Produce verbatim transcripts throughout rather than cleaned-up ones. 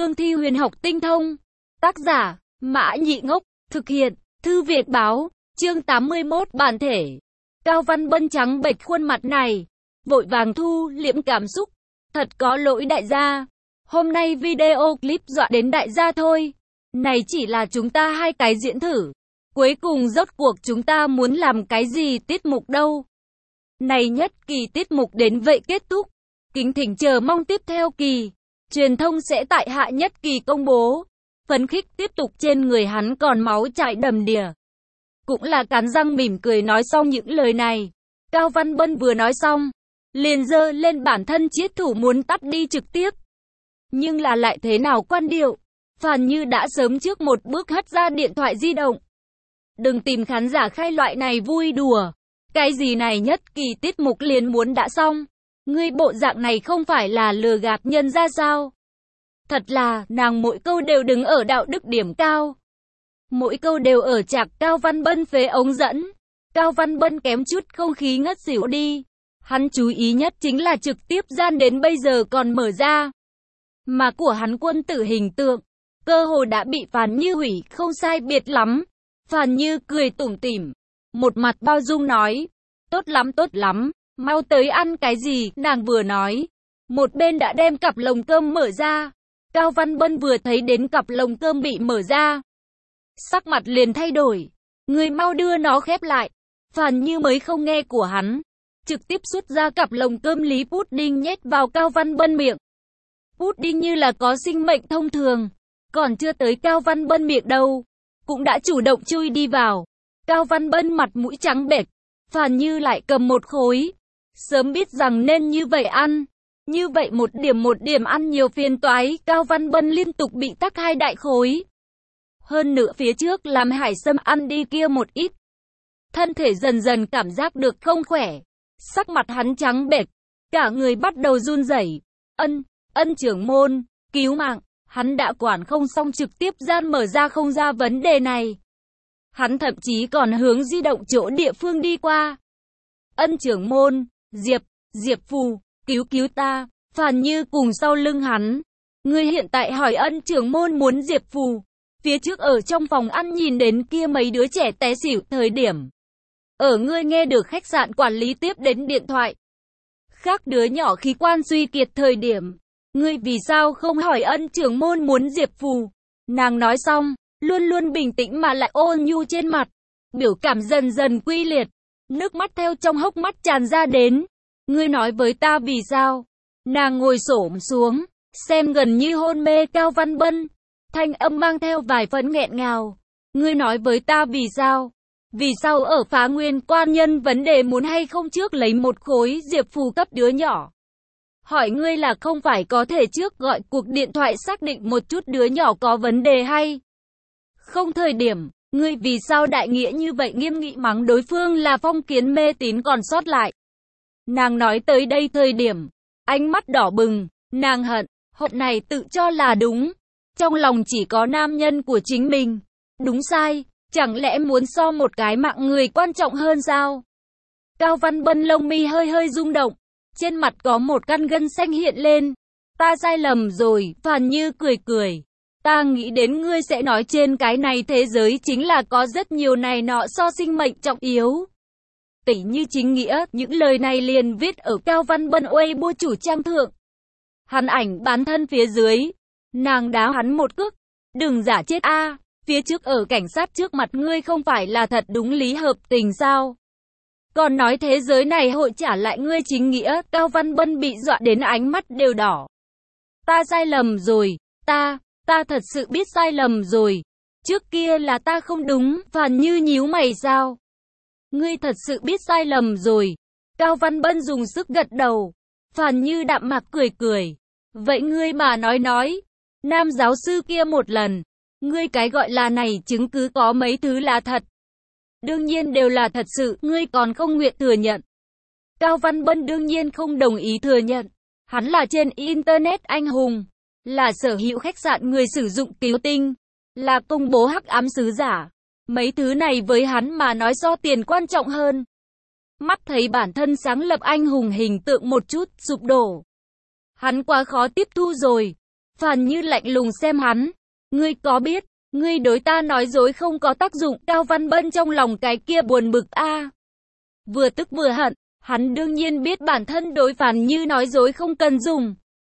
cương thi huyền học tinh thông. Tác giả, Mã Nhị Ngốc, thực hiện, Thư Việt báo, chương tám mươi mốt bản thể. Cao Văn Bân trắng bệch khuôn mặt này, vội vàng thu liễm cảm xúc. Thật có lỗi đại gia. Hôm nay video clip dọa đến đại gia thôi. Này chỉ là chúng ta hai cái diễn thử. Cuối cùng rốt cuộc chúng ta muốn làm cái gì tiết mục đâu. Này nhất kỳ tiết mục đến vậy kết thúc. Kính thỉnh chờ mong tiếp theo kỳ. Truyền thông sẽ tại hạ nhất kỳ công bố. Phấn khích tiếp tục trên người hắn còn máu chảy đầm đìa. Cũng là cắn răng mỉm cười nói xong những lời này. Cao Văn Bân vừa nói xong, liền giơ lên bản thân chiết thủ muốn tắt đi trực tiếp. Nhưng là lại thế nào quan điệu, Phàn Như đã sớm trước một bước hất ra điện thoại di động. Đừng tìm khán giả khai loại này vui đùa. Cái gì này nhất kỳ tiết mục liền muốn đã xong. Ngươi bộ dạng này không phải là lừa gạt nhân ra sao? Thật là, nàng mỗi câu đều đứng ở đạo đức điểm cao. Mỗi câu đều ở chạc Cao Văn Bân phế ống dẫn. Cao Văn Bân kém chút không khí ngất xỉu đi. Hắn chú ý nhất chính là trực tiếp gian đến bây giờ còn mở ra. Mà của hắn quân tử hình tượng, cơ hồ đã bị Phàn Như hủy không sai biệt lắm. Phàn Như cười tủm tỉm, một mặt bao dung nói, tốt lắm tốt lắm, mau tới ăn cái gì, nàng vừa nói. Một bên đã đem cặp lồng cơm mở ra. Cao Văn Bân vừa thấy đến cặp lồng cơm bị mở ra, sắc mặt liền thay đổi. Người mau đưa nó khép lại. Phàn Như mới không nghe của hắn, trực tiếp xuất ra cặp lồng cơm lý pudding nhét vào Cao Văn Bân miệng. Pudding như là có sinh mệnh thông thường, còn chưa tới Cao Văn Bân miệng đâu, cũng đã chủ động chui đi vào. Cao Văn Bân mặt mũi trắng bệch, Phàn Như lại cầm một khối. Sớm biết rằng nên như vậy ăn. Như vậy một điểm một điểm ăn nhiều phiền toái, Cao Văn Bân liên tục bị tắc hai đại khối. Hơn nữa phía trước làm hải sâm ăn đi kia một ít. Thân thể dần dần cảm giác được không khỏe. Sắc mặt hắn trắng bệch, cả người bắt đầu run rẩy. Ân, ân trưởng môn, cứu mạng, hắn đã quản không xong trực tiếp gian mở ra không ra vấn đề này. Hắn thậm chí còn hướng di động chỗ địa phương đi qua. Ân trưởng môn, Diệp, Diệp Phù, cứu cứu ta. Phàn Như cùng sau lưng hắn. Ngươi hiện tại hỏi ân trưởng môn muốn Diệp Phù. Phía trước ở trong phòng ăn nhìn đến kia mấy đứa trẻ té xỉu thời điểm. Ở ngươi nghe được khách sạn quản lý tiếp đến điện thoại. Khác đứa nhỏ khí quan suy kiệt thời điểm. Ngươi vì sao không hỏi ân trưởng môn muốn Diệp Phù. Nàng nói xong, luôn luôn bình tĩnh mà lại ôn nhu trên mặt. Biểu cảm dần dần quy liệt. Nước mắt theo trong hốc mắt tràn ra đến. Ngươi nói với ta vì sao? Nàng ngồi xổm xuống, xem gần như hôn mê Cao Văn Bân. Thanh âm mang theo vài phần nghẹn ngào. Ngươi nói với ta vì sao? Vì sao ở Phá Nguyên quan nhân vấn đề muốn hay không trước lấy một khối Diệp Phù cấp đứa nhỏ? Hỏi ngươi là không phải có thể trước gọi cuộc điện thoại xác định một chút đứa nhỏ có vấn đề hay không thời điểm? Ngươi vì sao đại nghĩa như vậy nghiêm nghị mắng đối phương là phong kiến mê tín còn sót lại? Nàng nói tới đây thời điểm, ánh mắt đỏ bừng, nàng hận, hận này tự cho là đúng. Trong lòng chỉ có nam nhân của chính mình. Đúng sai, chẳng lẽ muốn so một cái mạng người quan trọng hơn sao? Cao Văn Bân lông mi hơi hơi rung động, trên mặt có một căn gân xanh hiện lên. Ta sai lầm rồi, Phàn Như cười cười. Ta nghĩ đến ngươi sẽ nói trên cái này thế giới chính là có rất nhiều này nọ so sinh mệnh trọng yếu. Tỉ như chính nghĩa, những lời này liền viết ở Cao Văn Bân Weibo chủ trang thượng. Hắn ảnh bán thân phía dưới. Nàng đá hắn một cước. Đừng giả chết a, phía trước ở cảnh sát trước mặt ngươi không phải là thật đúng lý hợp tình sao? Còn nói thế giới này hội trả lại ngươi chính nghĩa. Cao Văn Bân bị dọa đến ánh mắt đều đỏ. Ta sai lầm rồi, ta, ta thật sự biết sai lầm rồi. Trước kia là ta không đúng. Phàn Như nhíu mày sao? Ngươi thật sự biết sai lầm rồi. Cao Văn Bân dùng sức gật đầu. Phàn Như đạm mạc cười cười. Vậy ngươi mà nói nói. Nam giáo sư kia một lần. Ngươi cái gọi là này chứng cứ có mấy thứ là thật. Đương nhiên đều là thật sự. Ngươi còn không nguyện thừa nhận. Cao Văn Bân đương nhiên không đồng ý thừa nhận. Hắn là trên Internet anh hùng. Là sở hữu khách sạn người sử dụng cứu tinh. Là công bố hắc ám sứ giả. Mấy thứ này với hắn mà nói so tiền quan trọng hơn. Mắt thấy bản thân sáng lập anh hùng hình tượng một chút sụp đổ. Hắn quá khó tiếp thu rồi. Phàn Như lạnh lùng xem hắn. Ngươi có biết, ngươi đối ta nói dối không có tác dụng. Cao Văn Bân trong lòng cái kia buồn bực a. Vừa tức vừa hận, hắn đương nhiên biết bản thân đối Phàn Như nói dối không cần dùng.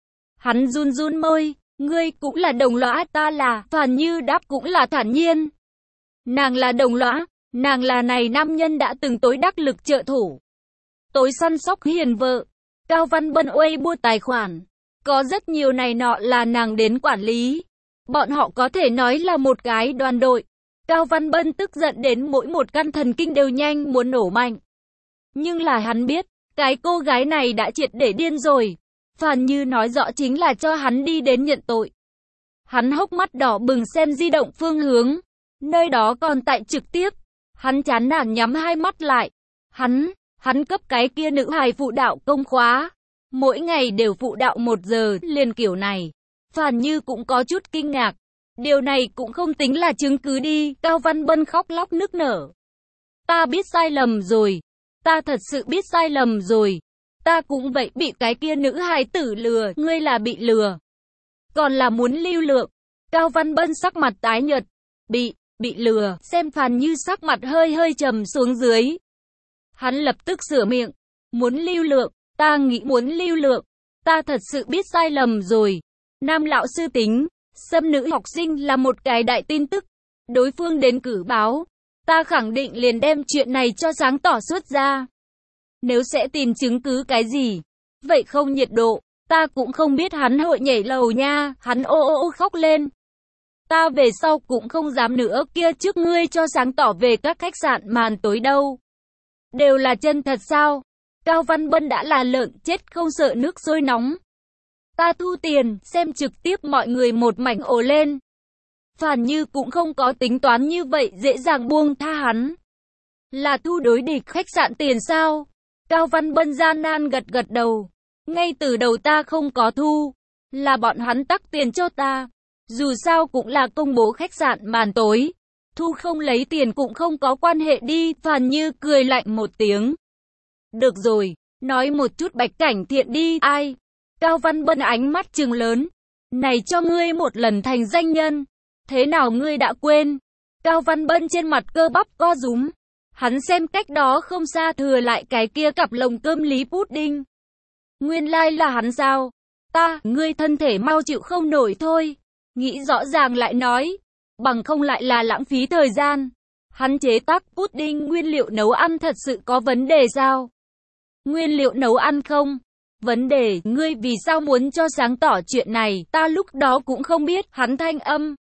Hắn run run môi, ngươi cũng là đồng lõa, ta là, Phàn Như đáp cũng là thản nhiên. Nàng là đồng lõa, nàng là này nam nhân đã từng tối đắc lực trợ thủ. Tối săn sóc hiền vợ. Cao Văn Bân uây bua tài khoản. Có rất nhiều này nọ là nàng đến quản lý. Bọn họ có thể nói là một cái đoàn đội. Cao Văn Bân tức giận đến mỗi một căn thần kinh đều nhanh muốn nổ mạnh. Nhưng là hắn biết, cái cô gái này đã triệt để điên rồi. Phàn Như nói rõ chính là cho hắn đi đến nhận tội. Hắn hốc mắt đỏ bừng xem di động phương hướng. Nơi đó còn tại trực tiếp. Hắn chán nản nhắm hai mắt lại. Hắn, hắn cấp cái kia nữ hài phụ đạo công khóa. Mỗi ngày đều phụ đạo một giờ, liền kiểu này. Phàn Như cũng có chút kinh ngạc. Điều này cũng không tính là chứng cứ đi. Cao Văn Bân khóc lóc nức nở. Ta biết sai lầm rồi. Ta thật sự biết sai lầm rồi. Ta cũng vậy, bị cái kia nữ hài tử lừa. Ngươi là bị lừa, còn là muốn lưu lượng. Cao Văn Bân sắc mặt tái nhợt. Bị, bị lừa. Xem Phàn Như sắc mặt hơi hơi trầm xuống dưới. Hắn lập tức sửa miệng. Muốn lưu lượng. Ta nghĩ muốn lưu lượng. Ta thật sự biết sai lầm rồi. Nam lão sư tính, xâm nữ học sinh là một cái đại tin tức. Đối phương đến cử báo. Ta khẳng định liền đem chuyện này cho sáng tỏ suốt ra. Nếu sẽ tìm chứng cứ cái gì, vậy không nhiệt độ. Ta cũng không biết hắn hội nhảy lầu nha. Hắn ô ô ô khóc lên. Ta về sau cũng không dám nữa, kia trước ngươi cho sáng tỏ về các khách sạn màn tối đâu. Đều là chân thật sao? Cao Văn Bân đã là lợn chết không sợ nước sôi nóng. Ta thu tiền, xem trực tiếp mọi người một mảnh ồ lên. Phàn Như cũng không có tính toán như vậy dễ dàng buông tha hắn. Là thu đối địch khách sạn tiền sao? Cao Văn Bân gian nan gật gật đầu. Ngay từ đầu ta không có thu. Là bọn hắn tắc tiền cho ta. Dù sao cũng là công bố khách sạn màn tối. Thu không lấy tiền cũng không có quan hệ đi. Phàn Như cười lạnh một tiếng. Được rồi, nói một chút Bạch Cảnh Thiện đi. Ai? Cao Văn Bân ánh mắt trừng lớn. Này cho ngươi một lần thành danh nhân. Thế nào ngươi đã quên? Cao Văn Bân trên mặt cơ bắp co rúm. Hắn xem cách đó không xa thừa lại cái kia cặp lồng cơm Lý Pudding. Nguyên lai là hắn sao? Ta, ngươi thân thể mau chịu không nổi thôi. Nghĩ rõ ràng lại nói. Bằng không lại là lãng phí thời gian. Hắn chế tác pudding nguyên liệu nấu ăn thật sự có vấn đề sao? Nguyên liệu nấu ăn không? Vấn đề, ngươi vì sao muốn cho sáng tỏ chuyện này? Ta lúc đó cũng không biết. Hắn thanh âm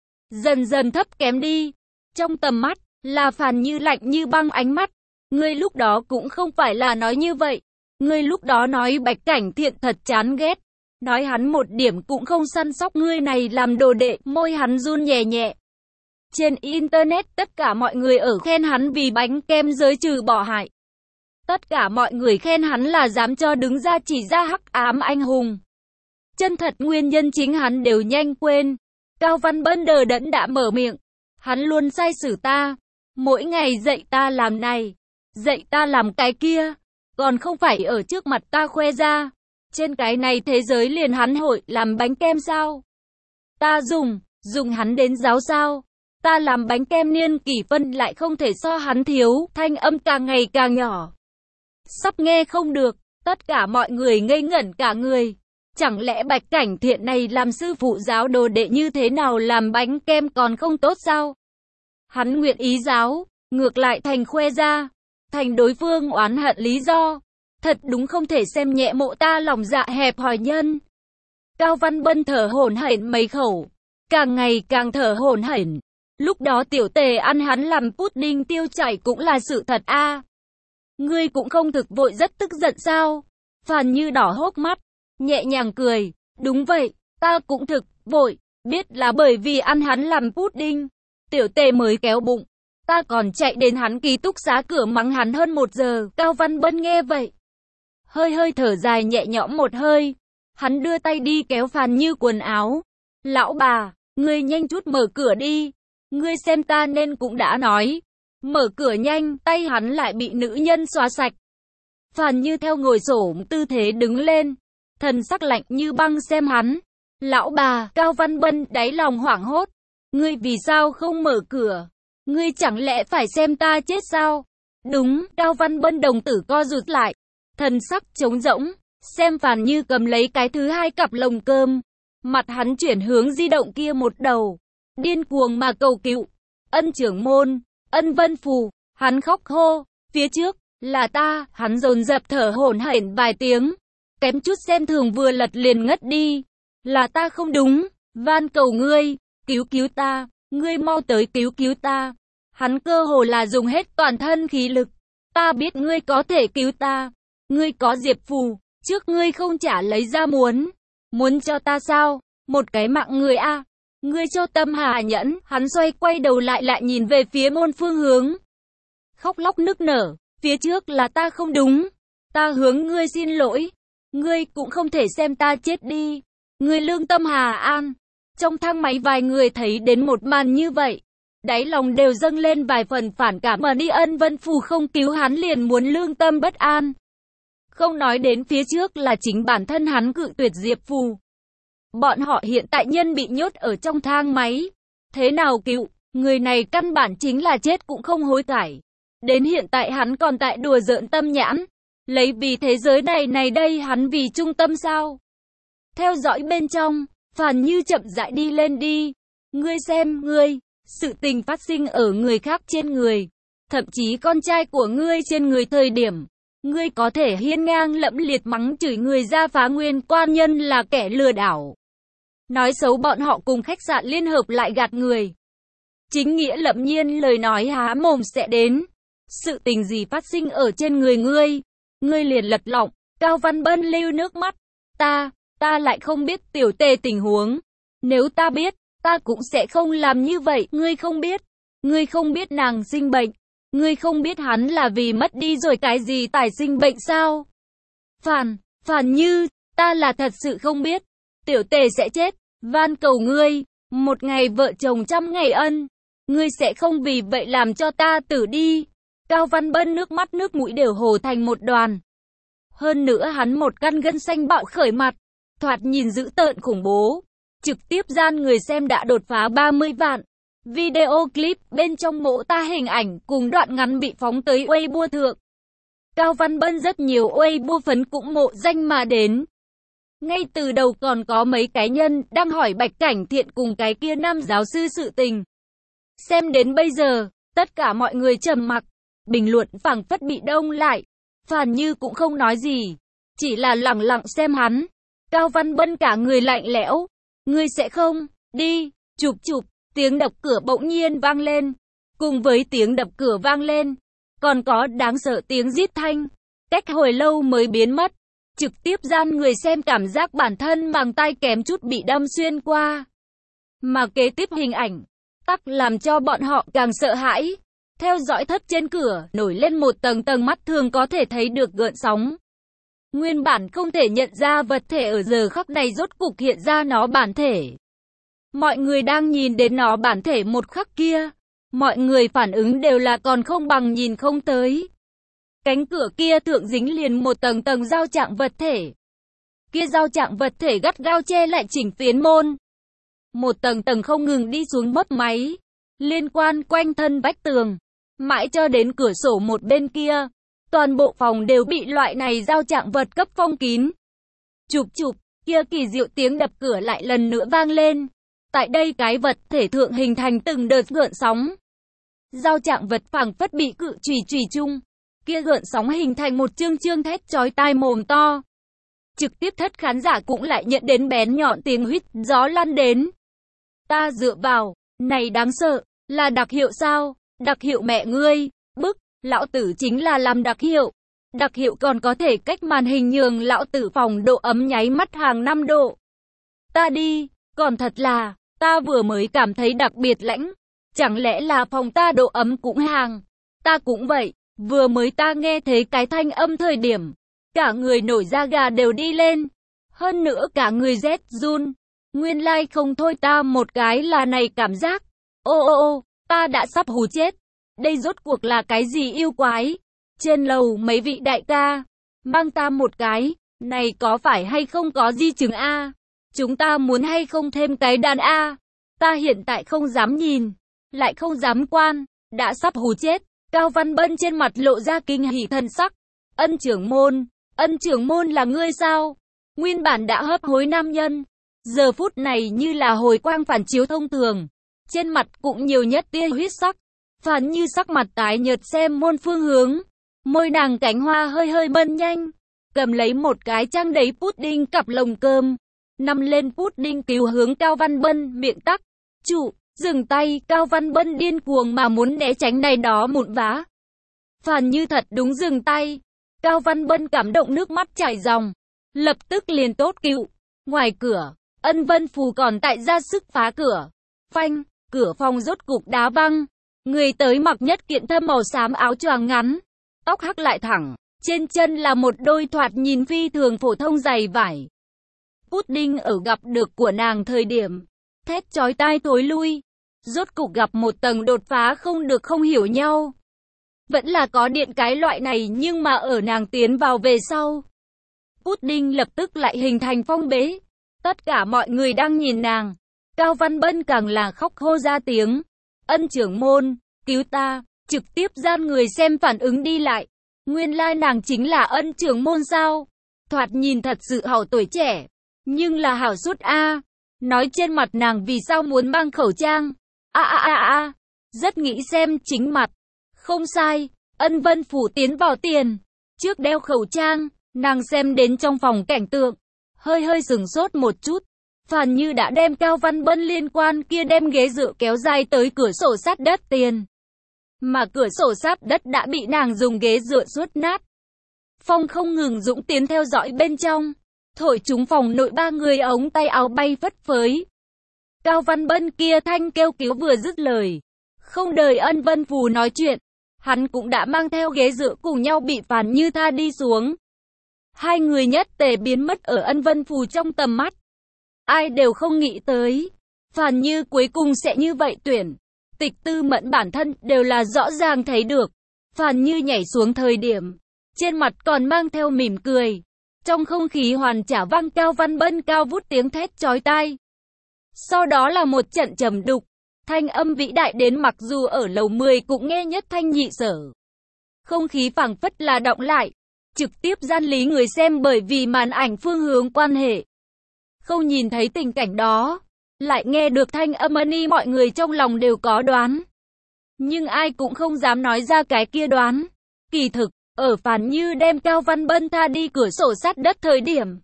dần dần thấp kém đi. Trong tầm mắt là Phàn Như lạnh như băng ánh mắt. Ngươi lúc đó cũng không phải là nói như vậy. Ngươi lúc đó nói Bạch Cảnh Thiện thật chán ghét. Nói hắn một điểm cũng không săn sóc ngươi này làm đồ đệ. Môi hắn run nhẹ nhẹ. Trên internet tất cả mọi người ở khen hắn vì bánh kem giới trừ bỏ hại. Tất cả mọi người khen hắn là dám cho đứng ra chỉ ra hắc ám anh hùng. Chân thật nguyên nhân chính hắn đều nhanh quên. Cao Văn Bân đờ đẫn đã mở miệng. Hắn luôn sai xử ta. Mỗi ngày dạy ta làm này. Dạy ta làm cái kia. Còn không phải ở trước mặt ta khoe ra. Trên cái này thế giới liền hắn hội làm bánh kem sao? Ta dùng, dùng hắn đến giáo sao? Ta làm bánh kem niên kỷ phân lại không thể so hắn thiếu. Thanh âm càng ngày càng nhỏ. Sắp nghe không được. Tất cả mọi người ngây ngẩn cả người. Chẳng lẽ Bạch Cảnh Thiện này làm sư phụ giáo đồ đệ như thế nào làm bánh kem còn không tốt sao? Hắn nguyện ý giáo, ngược lại thành khoe ra, thành đối phương oán hận lý do. Thật đúng không thể xem nhẹ mộ ta lòng dạ hẹp hòi nhân. Cao Văn Bân thở hổn hển mấy khẩu, càng ngày càng thở hổn hển. Lúc đó tiểu tề ăn hắn làm pudding tiêu chảy cũng là sự thật a. À. Ngươi cũng không thực vội rất tức giận sao? Phàn Như đỏ hốc mắt, nhẹ nhàng cười. Đúng vậy, ta cũng thực vội, biết là bởi vì ăn hắn làm pudding. Tiểu tề mới kéo bụng. Ta còn chạy đến hắn ký túc xá cửa mắng hắn hơn một giờ. Cao Văn Bân nghe vậy, hơi hơi thở dài nhẹ nhõm một hơi. Hắn đưa tay đi kéo Phàn Như quần áo. Lão bà, ngươi nhanh chút mở cửa đi. Ngươi xem ta nên cũng đã nói. Mở cửa nhanh, tay hắn lại bị nữ nhân xóa sạch. Phàn Như theo ngồi xổm tư thế đứng lên. Thần sắc lạnh như băng xem hắn. Lão bà, Cao Văn Bân đáy lòng hoảng hốt. Ngươi vì sao không mở cửa? Ngươi chẳng lẽ phải xem ta chết sao? Đúng, Cao Văn Bân đồng tử co rụt lại. Thần sắc trống rỗng, xem Phàn Như cầm lấy cái thứ hai cặp lồng cơm. Mặt hắn chuyển hướng di động kia một đầu. Điên cuồng mà cầu cứu. Ân trưởng môn, Ân Vân Phù, hắn khóc hô. Phía trước, là ta, hắn dồn dập thở hổn hển vài tiếng. Kém chút xem thường vừa lật liền ngất đi. Là ta không đúng, van cầu ngươi, cứu cứu ta, ngươi mau tới cứu cứu ta. Hắn cơ hồ là dùng hết toàn thân khí lực. Ta biết ngươi có thể cứu ta. Ngươi có Diệp Phù, trước ngươi không trả lấy ra muốn. Muốn cho ta sao? Một cái mạng người a. À. Ngươi cho tâm hà nhẫn, hắn xoay quay đầu lại lại nhìn về phía môn phương hướng. Khóc lóc nức nở, phía trước là ta không đúng. Ta hướng ngươi xin lỗi. Ngươi cũng không thể xem ta chết đi. Ngươi lương tâm hà an. Trong thang máy vài người thấy đến một màn như vậy. Đáy lòng đều dâng lên vài phần phản cảm mà đi Ân Vân Phù không cứu hắn liền muốn lương tâm bất an. Không nói đến phía trước là chính bản thân hắn cự tuyệt Diệp Phù. Bọn họ hiện tại nhân bị nhốt ở trong thang máy. Thế nào cứu? Người này căn bản chính là chết cũng không hối cải. Đến hiện tại hắn còn tại đùa giỡn tâm nhãn. Lấy vì thế giới này này đây hắn vì trung tâm sao? Theo dõi bên trong, Phàn Như chậm rãi đi lên đi. Ngươi xem, ngươi, sự tình phát sinh ở người khác trên người. Thậm chí con trai của ngươi trên người thời điểm. Ngươi có thể hiên ngang lẫm liệt mắng chửi người ra phá nguyên quan nhân là kẻ lừa đảo. Nói xấu bọn họ cùng khách sạn liên hợp lại gạt người. Chính nghĩa lẫm nhiên lời nói há mồm sẽ đến. Sự tình gì phát sinh ở trên người ngươi? Ngươi liền lật lọng. Cao Văn Bân lưu nước mắt. Ta, ta lại không biết tiểu tề tình huống. Nếu ta biết, ta cũng sẽ không làm như vậy. Ngươi không biết. Ngươi không biết nàng sinh bệnh. Ngươi không biết hắn là vì mất đi rồi cái gì tài sinh bệnh sao? Phàn, Phàn Như, ta là thật sự không biết. Tiểu tề sẽ chết. Van cầu ngươi. Một ngày vợ chồng trăm ngày ân. Ngươi sẽ không vì vậy làm cho ta tử đi. Cao Văn Bân nước mắt nước mũi đều hồ thành một đoàn. Hơn nữa hắn một căn gân xanh bạo khởi mặt. Thoạt nhìn dữ tợn khủng bố. Trực tiếp gian người xem đã đột phá ba mươi vạn. Video clip bên trong mộ ta hình ảnh cùng đoạn ngắn bị phóng tới Weibo thượng. Cao Văn Bân rất nhiều Weibo phấn cũng mộ danh mà đến. Ngay từ đầu còn có mấy cá nhân đang hỏi Bạch Cảnh Thiện cùng cái kia nam giáo sư sự tình. Xem đến bây giờ, tất cả mọi người trầm mặc, bình luận phảng phất bị đông lại. Phàn Như cũng không nói gì, chỉ là lặng lặng xem hắn. Cao Văn Bân cả người lạnh lẽo. Ngươi sẽ không, đi, chụp chụp, tiếng đập cửa bỗng nhiên vang lên. Cùng với tiếng đập cửa vang lên, còn có đáng sợ tiếng rít thanh. Cách hồi lâu mới biến mất. Trực tiếp gian người xem cảm giác bản thân màng tai kém chút bị đâm xuyên qua. Mà kế tiếp hình ảnh, tắc làm cho bọn họ càng sợ hãi. Theo dõi thất trên cửa, nổi lên một tầng tầng mắt thường có thể thấy được gợn sóng. Nguyên bản không thể nhận ra vật thể ở giờ khắc này rốt cục hiện ra nó bản thể. Mọi người đang nhìn đến nó bản thể một khắc kia. Mọi người phản ứng đều là còn không bằng nhìn không tới. Cánh cửa kia thượng dính liền một tầng tầng giao trạng vật thể. Kia giao trạng vật thể gắt gao che lại chỉnh phiến môn. Một tầng tầng không ngừng đi xuống mấp máy. Liên quan quanh thân vách tường. Mãi cho đến cửa sổ một bên kia. Toàn bộ phòng đều bị loại này giao trạng vật cấp phong kín. Chụp chụp, kia kỳ diệu tiếng đập cửa lại lần nữa vang lên. Tại đây cái vật thể thượng hình thành từng đợt gợn sóng. Giao trạng vật phảng phất bị cự chùy chùy chung. Kia gợn sóng hình thành một chương chương thét chói tai mồm to. Trực tiếp thất khán giả cũng lại nhận đến bén nhọn tiếng huýt gió lăn đến. Ta dựa vào, này đáng sợ, là đặc hiệu sao? Đặc hiệu mẹ ngươi, bức, lão tử chính là làm đặc hiệu. Đặc hiệu còn có thể cách màn hình nhường lão tử phòng độ ấm nháy mắt hàng năm độ. Ta đi, còn thật là, ta vừa mới cảm thấy đặc biệt lãnh. Chẳng lẽ là phòng ta độ ấm cũng hàng? Ta cũng vậy, vừa mới ta nghe thấy cái thanh âm thời điểm. Cả người nổi da gà đều đi lên. Hơn nữa cả người rét run. Nguyên lai like không thôi ta một cái là này cảm giác. Ô ô ô, ta đã sắp hù chết. Đây rốt cuộc là cái gì yêu quái? Trên lầu mấy vị đại ca, mang ta một cái, này có phải hay không có di chứng a? chúng ta muốn hay không thêm cái đàn A? Ta hiện tại không dám nhìn, lại không dám quan, đã sắp hù chết. Cao Văn Bân trên mặt lộ ra kinh hỉ thần sắc. Ân trưởng môn, ân trưởng môn là ngươi sao? Nguyên bản đã hấp hối nam nhân, giờ phút này như là hồi quang phản chiếu thông thường. Trên mặt cũng nhiều nhất tia huyết sắc. Phản Như sắc mặt tái nhợt xem môn phương hướng. Môi nàng cánh hoa hơi hơi bân nhanh. Cầm lấy một cái trang đầy pudding cặp lồng cơm. Nằm lên pudding cứu hướng Cao Văn Bân miệng tắc. Chủ, dừng tay. Cao Văn Bân điên cuồng mà muốn né tránh này đó mụn vá. Phản Như thật đúng dừng tay. Cao Văn Bân cảm động nước mắt chảy ròng. Lập tức liền tốt cứu. Ngoài cửa, Ân Vân Phù còn tại ra sức phá cửa. Phanh, cửa phòng rốt cục đá văng. Người tới mặc nhất kiện thâm màu xám áo choàng ngắn. Tóc hắc lại thẳng. Trên chân là một đôi thoạt nhìn phi thường phổ thông giày vải. Pudding ở gặp được của nàng thời điểm. Thét chói tai thối lui. Rốt cục gặp một tầng đột phá không được không hiểu nhau. Vẫn là có điện cái loại này nhưng mà ở nàng tiến vào về sau. Pudding lập tức lại hình thành phong bế. Tất cả mọi người đang nhìn nàng. Cao Văn Bân càng là khóc hô ra tiếng. Ân trưởng môn, cứu ta, trực tiếp gian người xem phản ứng đi lại. Nguyên lai nàng chính là ân trưởng môn sao? Thoạt nhìn thật sự hảo tuổi trẻ. Nhưng là hảo sút a. Nói trên mặt nàng vì sao muốn mang khẩu trang. A a a a. Rất nghĩ xem chính mặt. Không sai, Ân Vân Phủ tiến vào tiền. Trước đeo khẩu trang, nàng xem đến trong phòng cảnh tượng. Hơi hơi sừng sốt một chút. Phản Như đã đem Cao Văn Bân liên quan kia đem ghế dựa kéo dài tới cửa sổ sát đất tiền. Mà cửa sổ sát đất đã bị nàng dùng ghế dựa suốt nát. Phong không ngừng dũng tiến theo dõi bên trong. Thổi chúng phòng nội ba người ống tay áo bay phất phới. Cao Văn Bân kia thanh kêu cứu vừa dứt lời. Không đợi Ân Vân Phù nói chuyện. Hắn cũng đã mang theo ghế dựa cùng nhau bị Phản Như tha đi xuống. Hai người nhất tề biến mất ở Ân Vân Phù trong tầm mắt. Ai đều không nghĩ tới. Phản Như cuối cùng sẽ như vậy tuyển. Tịch Tư Mẫn bản thân đều là rõ ràng thấy được. Phản Như nhảy xuống thời điểm. Trên mặt còn mang theo mỉm cười. Trong không khí hoàn trả vang Cao Văn Bân cao vút tiếng thét chói tai. Sau đó là một trận trầm đục. Thanh âm vĩ đại đến mặc dù ở lầu mười cũng nghe nhất thanh nhị sở. Không khí phảng phất là động lại. Trực tiếp gian lý người xem bởi vì màn ảnh phương hướng quan hệ. Không nhìn thấy tình cảnh đó. Lại nghe được thanh âm ni mọi người trong lòng đều có đoán. Nhưng ai cũng không dám nói ra cái kia đoán. Kỳ thực, ở Phản Như đem Cao Văn Bân tha đi cửa sổ sát đất thời điểm.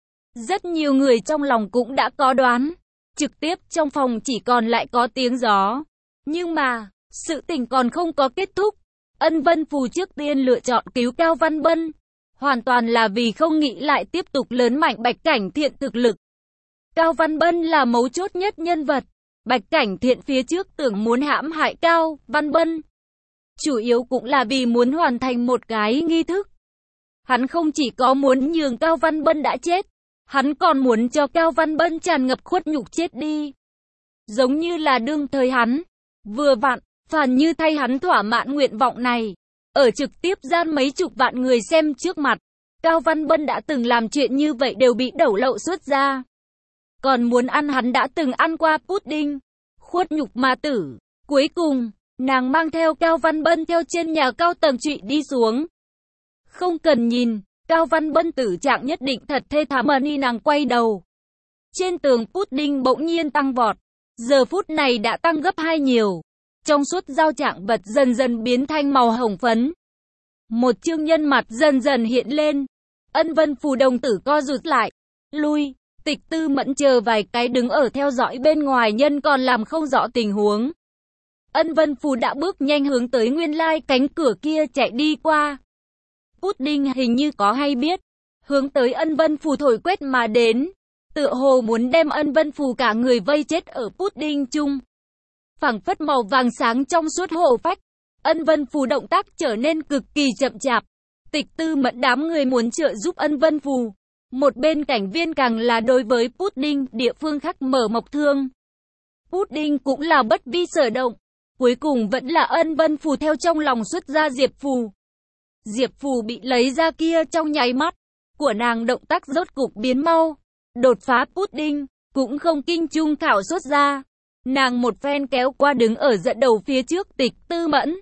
Rất nhiều người trong lòng cũng đã có đoán. Trực tiếp trong phòng chỉ còn lại có tiếng gió. Nhưng mà, sự tình còn không có kết thúc. Ân Vân Phù trước tiên lựa chọn cứu Cao Văn Bân. Hoàn toàn là vì không nghĩ lại tiếp tục lớn mạnh Bạch Cảnh Thiện thực lực. Cao Văn Bân là mấu chốt nhất nhân vật. Bạch Cảnh Thiện phía trước tưởng muốn hãm hại Cao Văn Bân. Chủ yếu cũng là vì muốn hoàn thành một cái nghi thức. Hắn không chỉ có muốn nhường Cao Văn Bân đã chết. Hắn còn muốn cho Cao Văn Bân tràn ngập khuất nhục chết đi. Giống như là đương thời hắn. Vừa vặn, Phản Như thay hắn thỏa mãn nguyện vọng này. Ở trực tiếp gian mấy chục vạn người xem trước mặt. Cao Văn Bân đã từng làm chuyện như vậy đều bị đẩu lậu xuất ra. Còn muốn ăn hắn đã từng ăn qua pudding. Khuất nhục mà tử. Cuối cùng, nàng mang theo Cao Văn Bân theo trên nhà cao tầng trụy đi xuống. Không cần nhìn. Cao Văn Bân tử trạng nhất định thật thê thảm ni nàng quay đầu. Trên tường pudding bỗng nhiên tăng vọt. Giờ phút này đã tăng gấp hai nhiều. Trong suốt giao trạng vật dần dần biến thành màu hồng phấn. Một chương nhân mặt dần dần hiện lên. Ân Vân Phù đồng tử co rụt lại. Lui, Tịch Tư Mẫn chờ vài cái đứng ở theo dõi bên ngoài nhân còn làm không rõ tình huống. Ân Vân Phù đã bước nhanh hướng tới nguyên lai cánh cửa kia chạy đi qua. Pudding hình như có hay biết. Hướng tới Ân Vân Phù thổi quét mà đến. Tựa hồ muốn đem Ân Vân Phù cả người vây chết ở pudding chung. Phảng phất màu vàng sáng trong suốt hộ phách. Ân Vân Phù động tác trở nên cực kỳ chậm chạp. Tịch Tư Mẫn đám người muốn trợ giúp Ân Vân Phù. Một bên cảnh viên càng là đối với pudding địa phương khác mở mộc thương. Pudding cũng là bất vi sở động. Cuối cùng vẫn là Ân Vân Phù theo trong lòng xuất ra Diệp Phù. Diệp Phù bị lấy ra kia trong nháy mắt. Của nàng động tác rốt cục biến mau. Đột phá pudding. cũng không kinh trung thảo xuất ra. Nàng một phen kéo qua đứng ở dẫn đầu phía trước Tịch Tư Mẫn.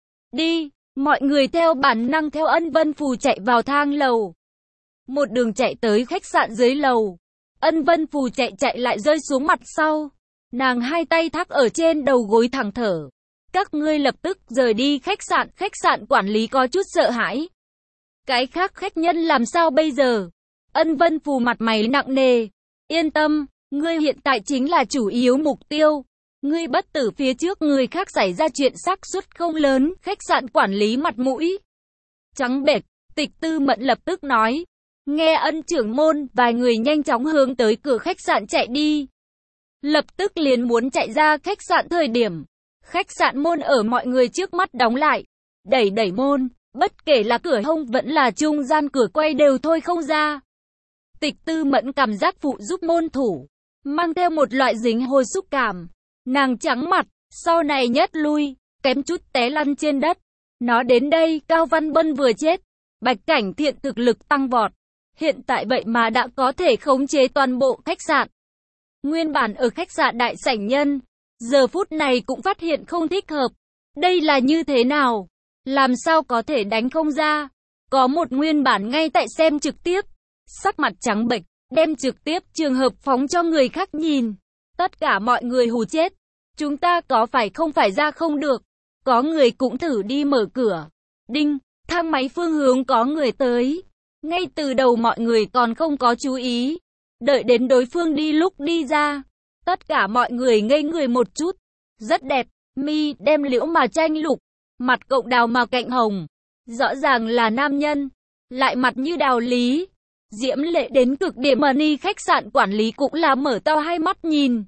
Đi, mọi người theo bản năng theo Ân Vân Phù chạy vào thang lầu. Một đường chạy tới khách sạn dưới lầu. Ân Vân Phù chạy chạy lại rơi xuống mặt sau. Nàng hai tay thác ở trên đầu gối thẳng thở. Các ngươi lập tức rời đi khách sạn. Khách sạn quản lý có chút sợ hãi. Cái khác khách nhân làm sao bây giờ? Ân Vân Phù mặt mày nặng nề. Yên tâm, ngươi hiện tại chính là chủ yếu mục tiêu. Ngươi bất tử phía trước người khác xảy ra chuyện xác suất không lớn. Khách sạn quản lý mặt mũi trắng bệch. Tịch Tư Mẫn lập tức nói. Nghe Ân trưởng môn, vài người nhanh chóng hướng tới cửa khách sạn chạy đi. Lập tức liền muốn chạy ra khách sạn thời điểm. Khách sạn môn ở mọi người trước mắt đóng lại. Đẩy đẩy môn, bất kể là cửa hông vẫn là trung gian cửa quay đều thôi không ra. Tịch Tư Mẫn cảm giác phụ giúp môn thủ, mang theo một loại dính hôi xúc cảm. Nàng trắng mặt, sau này nhất lui, kém chút té lăn trên đất. Nó đến đây, Cao Văn Bân vừa chết. Bạch Cảnh Thiện thực lực tăng vọt. Hiện tại vậy mà đã có thể khống chế toàn bộ khách sạn. Nguyên bản ở khách sạn đại sảnh nhân, giờ phút này cũng phát hiện không thích hợp. Đây là như thế nào? Làm sao có thể đánh không ra? Có một nguyên bản ngay tại xem trực tiếp. Sắc mặt trắng bệch, đem trực tiếp trường hợp phóng cho người khác nhìn. Tất cả mọi người hù chết. Chúng ta có phải không phải ra không được? Có người cũng thử đi mở cửa. Đinh, thang máy phương hướng có người tới. Ngay từ đầu mọi người còn không có chú ý. Đợi đến đối phương đi lúc đi ra. Tất cả mọi người ngây người một chút. Rất đẹp, mi đem liễu mà tranh lục. Mặt cộng đào mà cạnh hồng. Rõ ràng là nam nhân. Lại mặt như đào lý. Diễm lệ đến cực điểm mà ni khách sạn quản lý cũng là mở to hai mắt nhìn.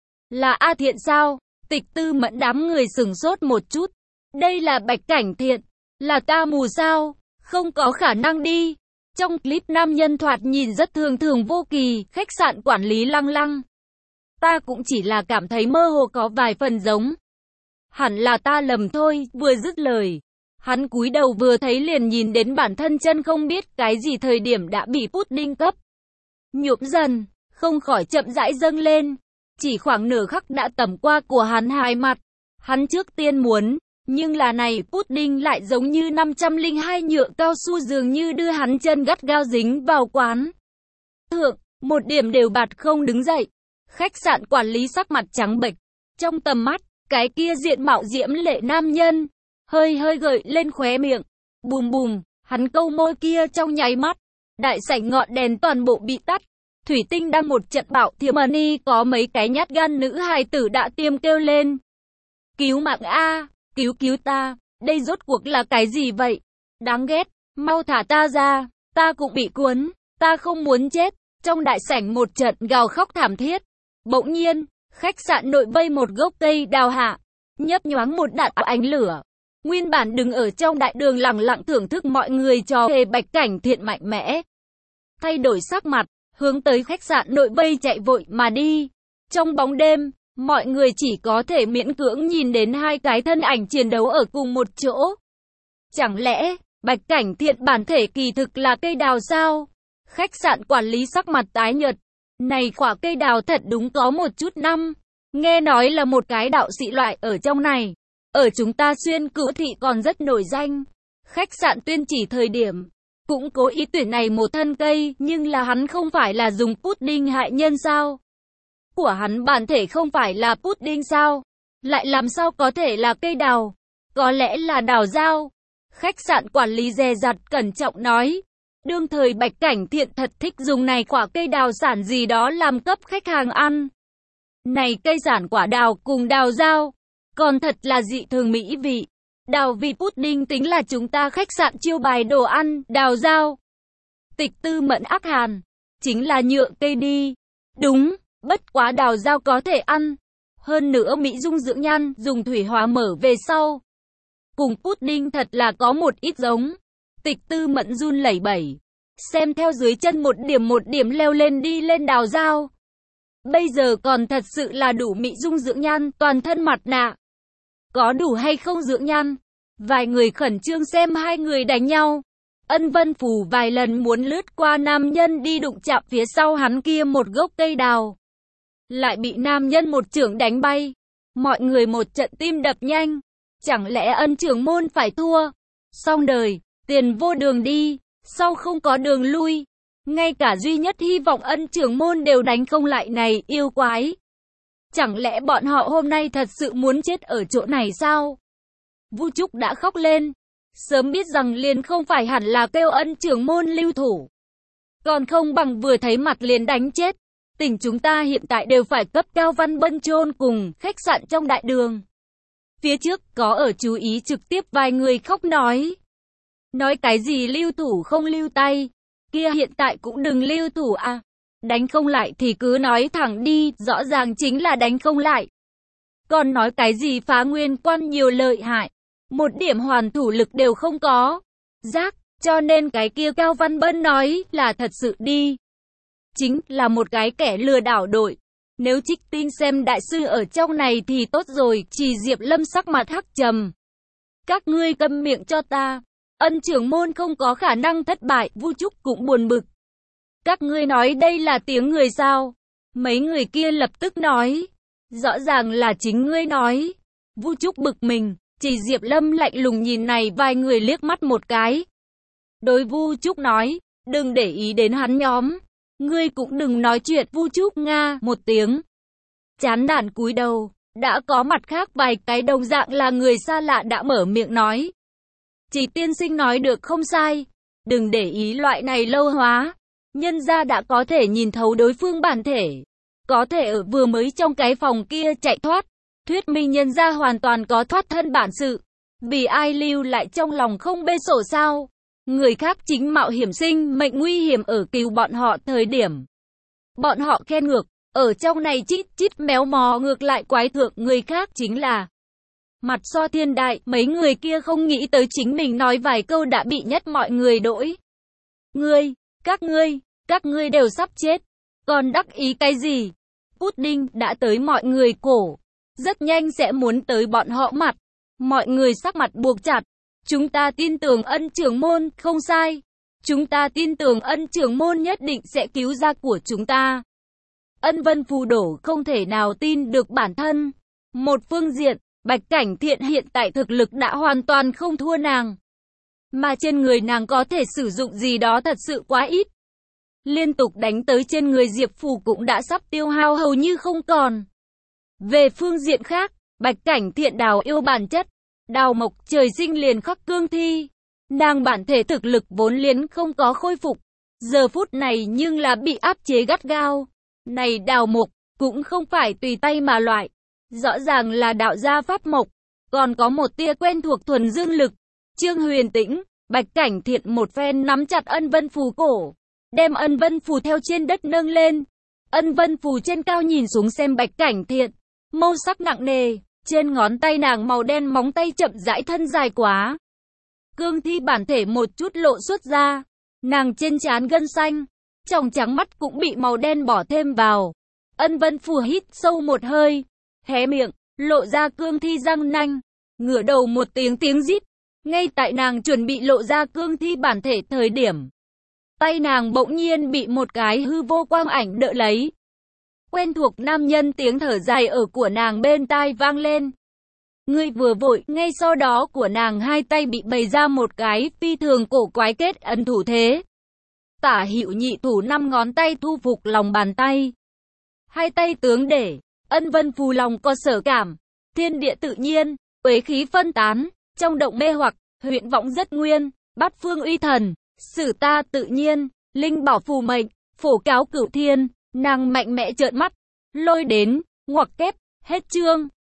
Là A Thiện sao? Tịch Tư Mẫn đám người sửng sốt một chút. Đây là Bạch Cảnh Thiện. Là ta mù sao? Không có khả năng đi. Trong clip nam nhân thoạt nhìn rất thường thường vô kỳ, khách sạn quản lý lăng lăng. Ta cũng chỉ là cảm thấy mơ hồ có vài phần giống. Hẳn là ta lầm thôi, vừa dứt lời. Hắn cúi đầu vừa thấy liền nhìn đến bản thân chân không biết cái gì thời điểm đã bị pudding cấp. Nhuộm dần, không khỏi chậm rãi dâng lên. Chỉ khoảng nửa khắc đã tầm qua của hắn hai mặt. Hắn trước tiên muốn, nhưng là này pudding lại giống như năm trăm lẻ hai nhựa cao su dường như đưa hắn chân gắt gao dính vào quán. Thượng, một điểm đều bạt không đứng dậy. Khách sạn quản lý sắc mặt trắng bệch. Trong tầm mắt, cái kia diện mạo diễm lệ nam nhân. Hơi hơi gợi lên khóe miệng. Bùm bùm, hắn câu môi kia trong nháy mắt. Đại sảnh ngọn đèn toàn bộ bị tắt. Thủy tinh đang một trận bạo thiểm mà ni có mấy cái nhát gan nữ hài tử đã tiêm kêu lên. Cứu mạng A, cứu cứu ta, đây rốt cuộc là cái gì vậy? Đáng ghét, mau thả ta ra, ta cũng bị cuốn, ta không muốn chết. Trong đại sảnh một trận gào khóc thảm thiết. Bỗng nhiên, khách sạn nội vây một gốc cây đào hạ, nhấp nhoáng một đạn ánh lửa. Nguyên bản đứng ở trong đại đường lặng lặng thưởng thức mọi người trò hề Bạch Cảnh Thiện mạnh mẽ. Thay đổi sắc mặt, hướng tới khách sạn nội vây chạy vội mà đi. Trong bóng đêm, mọi người chỉ có thể miễn cưỡng nhìn đến hai cái thân ảnh chiến đấu ở cùng một chỗ. Chẳng lẽ, Bạch Cảnh Thiện bản thể kỳ thực là cây đào sao? Khách sạn quản lý sắc mặt tái nhợt. Này quả cây đào thật đúng có một chút năm. Nghe nói là một cái đạo sĩ loại ở trong này. Ở chúng ta Xuyên Cửu thị còn rất nổi danh. Khách sạn tuyên chỉ thời điểm cũng cố ý tuyển này một thân cây, nhưng là hắn không phải là dùng pudding hại nhân sao? Của hắn bản thể không phải là pudding sao? Lại làm sao có thể là cây đào? Có lẽ là đào dao. Khách sạn quản lý dè dặt cẩn trọng nói. Đương thời Bạch Cảnh Thiện thật thích dùng này quả cây đào sản gì đó làm cấp khách hàng ăn. Này cây sản quả đào cùng đào dao, còn thật là dị thường mỹ vị. Đào vị pudding tính là chúng ta khách sạn chiêu bài đồ ăn, đào dao. Tịch Tư Mẫn ác hàn, chính là nhựa cây đi. Đúng, bất quá đào dao có thể ăn. Hơn nữa mỹ dung dưỡng nhan, dùng thủy hóa mở về sau. Cùng pudding thật là có một ít giống. Tịch Tư Mẫn run lẩy bẩy, xem theo dưới chân một điểm một điểm leo lên đi lên đào dao. Bây giờ còn thật sự là đủ mỹ dung dưỡng nhan, toàn thân mặt nạ. Có đủ hay không dưỡng nhan? Vài người khẩn trương xem hai người đánh nhau. Ân Vân Phù vài lần muốn lướt qua nam nhân đi đụng chạm phía sau hắn kia một gốc cây đào. lại bị nam nhân một chưởng đánh bay. Mọi người một trận tim đập nhanh. Chẳng lẽ Ân trưởng môn phải thua? Xong đời, tiền vô đường đi, sau không có đường lui. Ngay cả duy nhất hy vọng Ân trưởng môn đều đánh không lại này yêu quái. Chẳng lẽ bọn họ hôm nay thật sự muốn chết ở chỗ này sao? Vu Trúc đã khóc lên. Sớm biết rằng liền không phải hẳn là kêu Ân trưởng môn lưu thủ. Còn không bằng vừa thấy mặt liền đánh chết. Tỉnh chúng ta hiện tại đều phải cấp Cao Văn Bân chôn cùng khách sạn trong đại đường. Phía trước có ở chú ý trực tiếp vài người khóc nói. Nói cái gì lưu thủ không lưu tay. Kia hiện tại cũng đừng lưu thủ à. Đánh không lại thì cứ nói thẳng đi, rõ ràng chính là đánh không lại. Còn nói cái gì phá nguyên quan nhiều lợi hại. Một điểm hoàn thủ lực đều không có. Giác, cho nên cái kia Cao Văn Bân nói là thật sự đi. Chính là một cái kẻ lừa đảo đội. Nếu trích tin xem đại sư ở trong này thì tốt rồi, Chỉ Diệp Lâm sắc mặt hắc trầm. Các ngươi câm miệng cho ta. Ân trưởng môn không có khả năng thất bại, Vu Trúc cũng buồn bực. Các ngươi nói đây là tiếng người sao? Mấy người kia lập tức nói. Rõ ràng là chính ngươi nói. Vu Trúc bực mình, Chỉ Diệp Lâm lạnh lùng nhìn này vài người liếc mắt một cái. Đối Vu Trúc nói, đừng để ý đến hắn nhóm. Ngươi cũng đừng nói chuyện. Vu Trúc nga một tiếng. Chán nản cúi đầu, đã có mặt khác vài cái đồng dạng là người xa lạ đã mở miệng nói. Chỉ tiên sinh nói được không sai. Đừng để ý loại này lâu hóa. Nhân gia đã có thể nhìn thấu đối phương bản thể. Có thể ở vừa mới trong cái phòng kia chạy thoát. Thuyết minh nhân gia hoàn toàn có thoát thân bản sự. Vì ai lưu lại trong lòng không bê sổ sao? Người khác chính mạo hiểm sinh mệnh nguy hiểm ở cứu bọn họ thời điểm. Bọn họ khen ngược. Ở trong này chít chít méo mò ngược lại quái thượng người khác chính là mặt so thiên đại. Mấy người kia không nghĩ tới chính mình nói vài câu đã bị nhất mọi người đỗi. Ngươi, các ngươi, các ngươi đều sắp chết. Còn đắc ý cái gì? Pudding đã tới mọi người cổ. Rất nhanh sẽ muốn tới bọn họ mặt. Mọi người sắc mặt buộc chặt. Chúng ta tin tưởng Ân trưởng môn, không sai. Chúng ta tin tưởng Ân trưởng môn nhất định sẽ cứu ra của chúng ta. Ân Vân Phù Đổ không thể nào tin được bản thân. Một phương diện, Bạch Cảnh Thiện hiện tại thực lực đã hoàn toàn không thua nàng. Mà trên người nàng có thể sử dụng gì đó thật sự quá ít. Liên tục đánh tới trên người Diệp Phù cũng đã sắp tiêu hao hầu như không còn. Về phương diện khác, Bạch Cảnh Thiện đào yêu bản chất. Đào mộc trời sinh liền khắc cương thi. Nàng bản thể thực lực vốn liếng không có khôi phục. Giờ phút này nhưng là bị áp chế gắt gao. Này đào mộc, cũng không phải tùy tay mà loại. Rõ ràng là đạo gia pháp mộc. Còn có một tia quen thuộc thuần dương lực. Trương Huyền Tĩnh, Bạch Cảnh Thiện một phen nắm chặt Ân Vân Phù cổ. Đem Ân Vân Phù theo trên đất nâng lên. Ân Vân Phù trên cao nhìn xuống xem Bạch Cảnh Thiện. Màu sắc nặng nề. Trên ngón tay nàng màu đen móng tay chậm rãi thân dài quá. Cương thi bản thể một chút lộ xuất ra. Nàng trên trán gân xanh. Trong trắng mắt cũng bị màu đen bỏ thêm vào. Ân Vân Phù hít sâu một hơi. Hé miệng, lộ ra cương thi răng nanh. Ngửa đầu một tiếng tiếng rít. Ngay tại nàng chuẩn bị lộ ra cương thi bản thể thời điểm. Tay nàng bỗng nhiên bị một cái hư vô quang ảnh đỡ lấy. Quen thuộc nam nhân tiếng thở dài ở của nàng bên tai vang lên. Ngươi vừa vội, ngay sau đó của nàng hai tay bị bày ra một cái phi thường cổ quái kết ấn thủ thế. Tả hữu nhị thủ năm ngón tay thu phục lòng bàn tay. Hai tay tướng để, Ân Vân Phù lòng có sở cảm. Thiên địa tự nhiên, uế khí phân tán, trong động mê hoặc, huyễn vọng rất nguyên, bát phương uy thần, sử ta tự nhiên, linh bảo phù mệnh, phổ cáo cửu thiên. Nàng mạnh mẽ trợn mắt, lôi đến, ngoặc kép, hết chương.